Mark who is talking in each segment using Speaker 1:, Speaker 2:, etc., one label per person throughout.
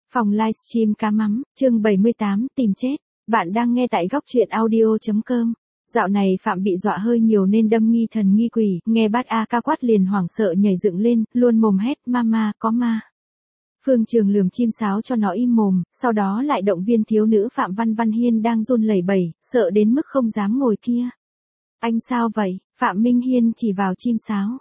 Speaker 1: Phòng livestream cá mắm, chương 78, tìm chết. Bạn đang nghe tại góc truyện audio.com. Dạo này Phạm bị dọa hơi nhiều nên đâm nghi thần nghi quỷ, nghe bát A ca quát liền hoảng sợ nhảy dựng lên, luôn mồm hét, mama, có ma. Phương Trường lườm chim sáo cho nó im mồm, sau đó lại động viên thiếu nữ Phạm Văn Hiên đang run lẩy bẩy, sợ đến mức không dám ngồi kia. Anh sao vậy? Phạm Minh Hiên chỉ vào chim sáo.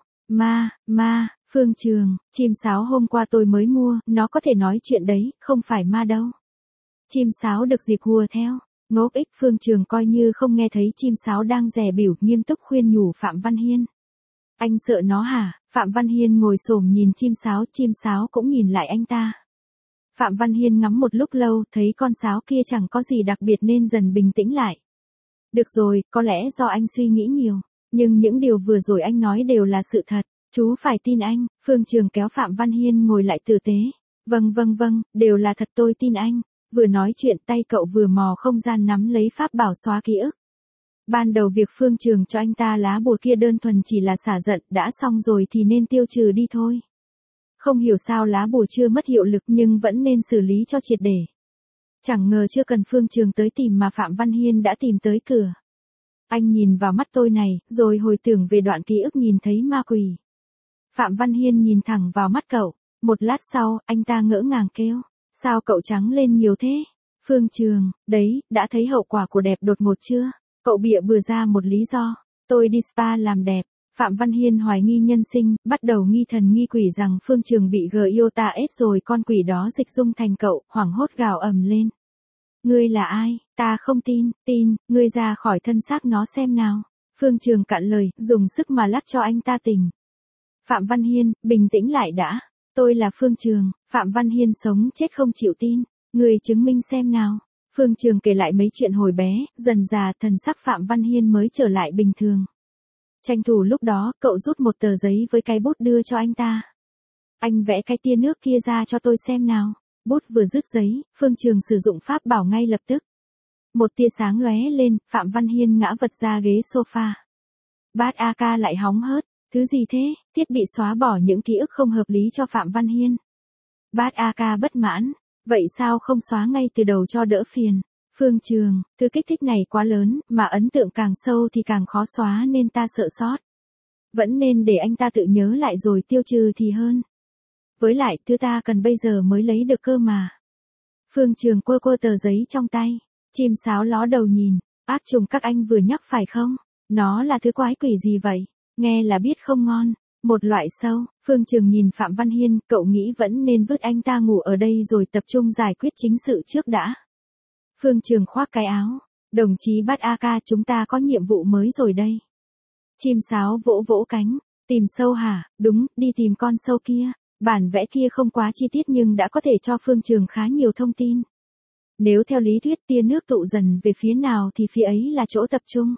Speaker 1: Ma, Phương Trường, chim sáo hôm qua tôi mới mua, nó có thể nói chuyện đấy, không phải ma đâu. Chim sáo được dịp hùa theo. Ngốc ích. Phương Trường coi như không nghe thấy chim sáo đang dè bỉu, nghiêm túc khuyên nhủ Phạm Văn Hiên. Anh sợ nó hả? Phạm Văn Hiên ngồi xổm nhìn chim sáo cũng nhìn lại anh ta. Phạm Văn Hiên ngắm một lúc lâu, thấy con sáo kia chẳng có gì đặc biệt nên dần bình tĩnh lại. Được rồi, có lẽ do anh suy nghĩ nhiều, nhưng những điều vừa rồi anh nói đều là sự thật, chú phải tin anh. Phương Trường kéo Phạm Văn Hiên ngồi lại tử tế. Vâng, đều là thật, tôi tin anh. Vừa nói chuyện tay cậu vừa mò không gian nắm lấy pháp bảo xóa ký ức. Ban đầu việc Phương Trường cho anh ta lá bùa kia đơn thuần chỉ là xả giận, đã xong rồi thì nên tiêu trừ đi thôi. Không hiểu sao lá bùa chưa mất hiệu lực nhưng vẫn nên xử lý cho triệt để. Chẳng ngờ chưa cần Phương Trường tới tìm mà Phạm Văn Hiên đã tìm tới cửa. Anh nhìn vào mắt tôi này, rồi hồi tưởng về đoạn ký ức nhìn thấy ma quỷ. Phạm Văn Hiên nhìn thẳng vào mắt cậu. Một lát sau, anh ta ngỡ ngàng kêu. Sao cậu trắng lên nhiều thế? Phương Trường, đấy, đã thấy hậu quả của đẹp đột ngột chưa? Cậu bịa bừa ra một lý do. Tôi đi spa làm đẹp. Phạm Văn Hiên hoài nghi nhân sinh, bắt đầu nghi thần nghi quỷ rằng Phương Trường bị GIOTA-S rồi con quỷ đó dịch dung thành cậu, hoảng hốt gào ầm lên. Ngươi là ai? Ta không tin, ngươi ra khỏi thân xác nó xem nào. Phương Trường cạn lời, dùng sức mà lắc cho anh ta tỉnh. Phạm Văn Hiên, bình tĩnh lại đã. Tôi là Phương Trường. Phạm Văn Hiên sống chết không chịu tin. Ngươi chứng minh xem nào. Phương Trường kể lại mấy chuyện hồi bé, dần dà thần sắc Phạm Văn Hiên mới trở lại bình thường. Tranh thủ lúc đó, cậu rút một tờ giấy với cái bút đưa cho anh ta. Anh vẽ cái tia nước kia ra cho tôi xem nào. Bút vừa dứt giấy, Phương Trường sử dụng pháp bảo ngay lập tức. Một tia sáng lóe lên, Phạm Văn Hiên ngã vật ra ghế sofa. Bát A ca lại hóng hớt. Thứ gì thế? Thiết bị xóa bỏ những ký ức không hợp lý cho Phạm Văn Hiên. Bát A ca bất mãn. Vậy sao không xóa ngay từ đầu cho đỡ phiền? Phương Trường, thứ kích thích này quá lớn, mà ấn tượng càng sâu thì càng khó xóa nên ta sợ sót. Vẫn nên để anh ta tự nhớ lại rồi tiêu trừ thì hơn. Với lại, thứ ta cần bây giờ mới lấy được cơ mà. Phương Trường quơ tờ giấy trong tay. Chim sáo ló đầu nhìn. Ác trùng các anh vừa nhắc phải không? Nó là thứ quái quỷ gì vậy? Nghe là biết không ngon. Một loại sâu. Phương Trường nhìn Phạm Văn Hiên, cậu nghĩ vẫn nên vứt anh ta ngủ ở đây rồi tập trung giải quyết chính sự trước đã. Phương Trường khoác cái áo. Đồng chí Bát A ca, chúng ta có nhiệm vụ mới rồi đây. Chim sáo vỗ cánh. Tìm sâu hả? Đúng, đi tìm con sâu kia. Bản vẽ kia không quá chi tiết nhưng đã có thể cho Phương Trường khá nhiều thông tin. Nếu theo lý thuyết tia nước tụ dần về phía nào thì phía ấy là chỗ tập trung.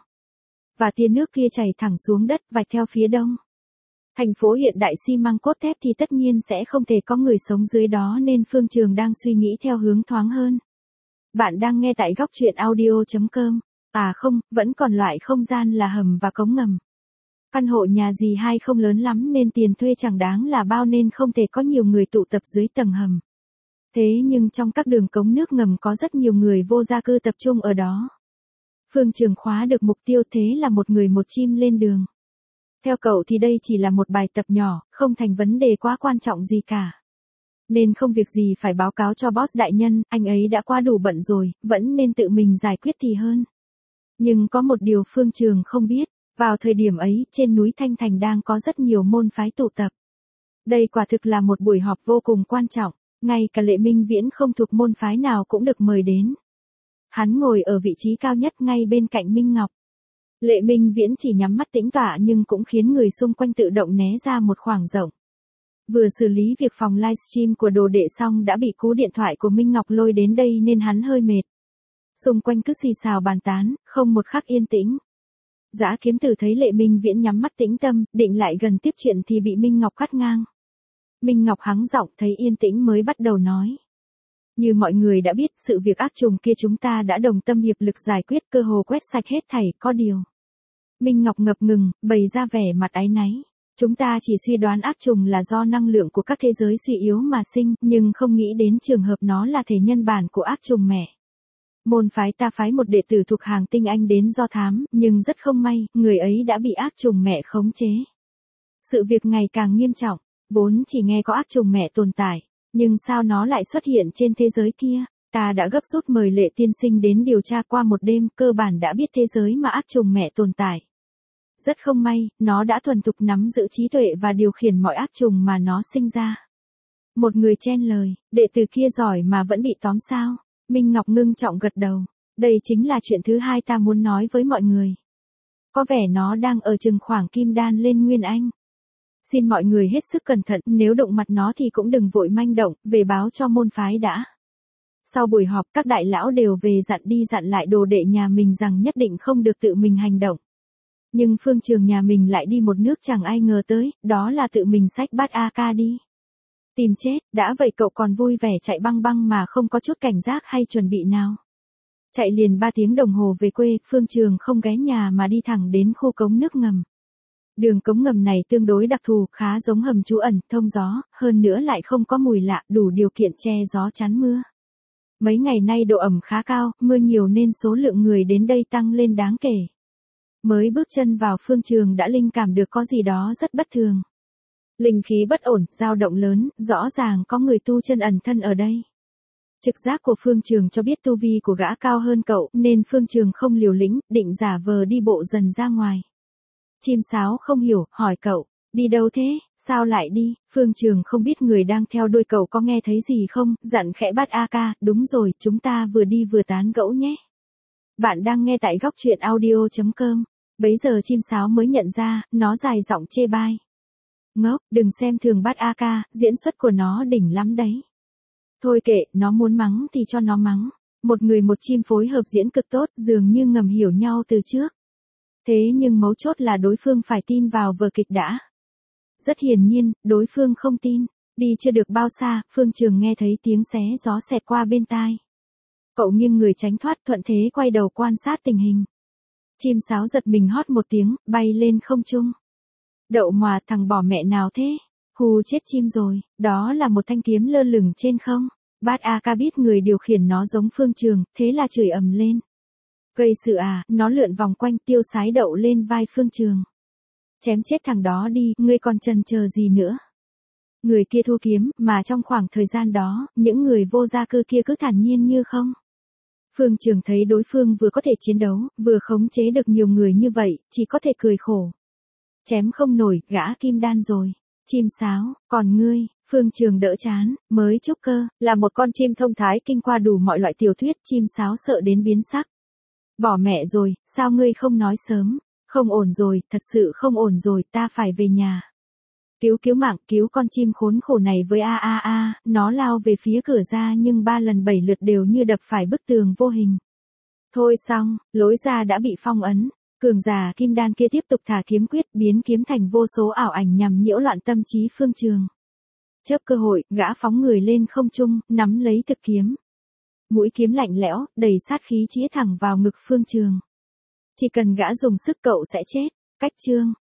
Speaker 1: Và tia nước kia chảy thẳng xuống đất vạch theo phía đông. Thành phố hiện đại xi măng cốt thép thì tất nhiên sẽ không thể có người sống dưới đó nên Phương Trường đang suy nghĩ theo hướng thoáng hơn. Bạn đang nghe tại góc truyện audio.com. À không, vẫn còn loại không gian là hầm và cống ngầm. Căn hộ nhà dì hai không lớn lắm nên tiền thuê chẳng đáng là bao nên không thể có nhiều người tụ tập dưới tầng hầm. Thế nhưng trong các đường cống nước ngầm có rất nhiều người vô gia cư tập trung ở đó. Phương Trường khóa được mục tiêu, thế là một người một chim lên đường. Theo cậu thì đây chỉ là một bài tập nhỏ, không thành vấn đề quá quan trọng gì cả. Nên không việc gì phải báo cáo cho boss đại nhân, anh ấy đã quá đủ bận rồi, vẫn nên tự mình giải quyết thì hơn. Nhưng có một điều Phương Trường không biết, vào thời điểm ấy, trên núi Thanh Thành đang có rất nhiều môn phái tụ tập. Đây quả thực là một buổi họp vô cùng quan trọng, ngay cả Lệ Minh Viễn không thuộc môn phái nào cũng được mời đến. Hắn ngồi ở vị trí cao nhất ngay bên cạnh Minh Ngọc. Lệ Minh Viễn chỉ nhắm mắt tĩnh tọa nhưng cũng khiến người xung quanh tự động né ra một khoảng rộng. Vừa xử lý việc phòng livestream của đồ đệ xong đã bị cú điện thoại của Minh Ngọc lôi đến đây nên hắn hơi mệt. Xung quanh cứ xì xào bàn tán, không một khắc yên tĩnh. Dã Kiếm Tử thấy Lệ Minh Viễn nhắm mắt tĩnh tâm, định lại gần tiếp chuyện thì bị Minh Ngọc cắt ngang. Minh Ngọc hắng giọng thấy yên tĩnh mới bắt đầu nói. Như mọi người đã biết, sự việc ác trùng kia chúng ta đã đồng tâm hiệp lực giải quyết, cơ hồ quét sạch hết thảy, có điều. Minh Ngọc ngập ngừng, bày ra vẻ mặt áy náy. Chúng ta chỉ suy đoán ác trùng là do năng lượng của các thế giới suy yếu mà sinh, nhưng không nghĩ đến trường hợp nó là thể nhân bản của ác trùng mẹ. Môn phái ta phái một đệ tử thuộc hàng tinh anh đến do thám, nhưng rất không may, người ấy đã bị ác trùng mẹ khống chế. Sự việc ngày càng nghiêm trọng, vốn chỉ nghe có ác trùng mẹ tồn tại, nhưng sao nó lại xuất hiện trên thế giới kia? Ta đã gấp rút mời Lệ tiên sinh đến điều tra qua một đêm, cơ bản đã biết thế giới mà ác trùng mẹ tồn tại. Rất không may, nó đã thuần thục nắm giữ trí tuệ và điều khiển mọi ác trùng mà nó sinh ra. Một người chen lời, đệ tử kia giỏi mà vẫn bị tóm sao? Minh Ngọc ngưng trọng gật đầu. Đây chính là chuyện thứ hai ta muốn nói với mọi người. Có vẻ nó đang ở chừng khoảng kim đan lên Nguyên Anh. Xin mọi người hết sức cẩn thận, nếu đụng mặt nó thì cũng đừng vội manh động, về báo cho môn phái đã. Sau buổi họp, các đại lão đều về dặn đi dặn lại đồ đệ nhà mình rằng nhất định không được tự mình hành động. Nhưng Phương Trường nhà mình lại đi một nước chẳng ai ngờ tới, đó là tự mình xách bát AK đi. Tìm chết, đã vậy cậu còn vui vẻ chạy băng băng mà không có chút cảnh giác hay chuẩn bị nào. Chạy liền 3 tiếng đồng hồ về quê, Phương Trường không ghé nhà mà đi thẳng đến khu cống nước ngầm. Đường cống ngầm này tương đối đặc thù, khá giống hầm trú ẩn, thông gió, hơn nữa lại không có mùi lạ, đủ điều kiện che gió chắn mưa. Mấy ngày nay độ ẩm khá cao, mưa nhiều nên số lượng người đến đây tăng lên đáng kể. Mới bước chân vào Phương Trường đã linh cảm được có gì đó rất bất thường. Linh khí bất ổn, dao động lớn, rõ ràng có người tu chân ẩn thân ở đây. Trực giác của Phương Trường cho biết tu vi của gã cao hơn cậu, nên Phương Trường không liều lĩnh, định giả vờ đi bộ dần ra ngoài. Chim sáo không hiểu, hỏi cậu, đi đâu thế, sao lại đi? Phương Trường không biết người đang theo đuôi cậu có nghe thấy gì không, dặn khẽ bắt AK, đúng rồi, chúng ta vừa đi vừa tán gẫu nhé. Bạn đang nghe tại góc truyện audio.com. Bấy giờ chim sáo mới nhận ra, nó dài giọng chê bai. Ngốc, đừng xem thường bắt AK, diễn xuất của nó đỉnh lắm đấy. Thôi kệ, nó muốn mắng thì cho nó mắng. Một người một chim phối hợp diễn cực tốt, dường như ngầm hiểu nhau từ trước. Thế nhưng mấu chốt là đối phương phải tin vào vở kịch đã. Rất hiển nhiên, đối phương không tin. Đi chưa được bao xa, Phương Trường nghe thấy tiếng xé gió xẹt qua bên tai. Cậu nghiêng người tránh thoát, thuận thế quay đầu quan sát tình hình. Chim sáo giật mình hót một tiếng, bay lên không trung. Đậu mà, thằng bỏ mẹ nào thế? Hù chết chim rồi, đó là một thanh kiếm lơ lửng trên không. Bát AK biết người điều khiển nó giống Phương Trường, thế là chửi ầm lên. Gây sự à, nó lượn vòng quanh tiêu sái đậu lên vai Phương Trường. Chém chết thằng đó đi, ngươi còn chần chờ gì nữa? Người kia thu kiếm, mà trong khoảng thời gian đó, những người vô gia cư kia cứ thản nhiên như không. Phương Trường thấy đối phương vừa có thể chiến đấu, vừa khống chế được nhiều người như vậy, chỉ có thể cười khổ. Chém không nổi, gã kim đan rồi. Chim sáo, còn ngươi? Phương Trường đỡ chán, mới trúc cơ, là một con chim thông thái kinh qua đủ mọi loại tiểu thuyết, chim sáo sợ đến biến sắc. Bỏ mẹ rồi, sao ngươi không nói sớm? Không ổn rồi, thật sự không ổn rồi, ta phải về nhà. Cứu mạng, cứu con chim khốn khổ này với a, nó lao về phía cửa ra nhưng 3 lần 7 lượt đều như đập phải bức tường vô hình. Thôi xong, lối ra đã bị phong ấn. Cường giả kim đan kia tiếp tục thả kiếm quyết, biến kiếm thành vô số ảo ảnh nhằm nhiễu loạn tâm trí Phương Trường. Chớp cơ hội, gã phóng người lên không trung, nắm lấy thực kiếm. Mũi kiếm lạnh lẽo, đầy sát khí chĩa thẳng vào ngực Phương Trường. Chỉ cần gã dùng sức cậu sẽ chết. Cách chương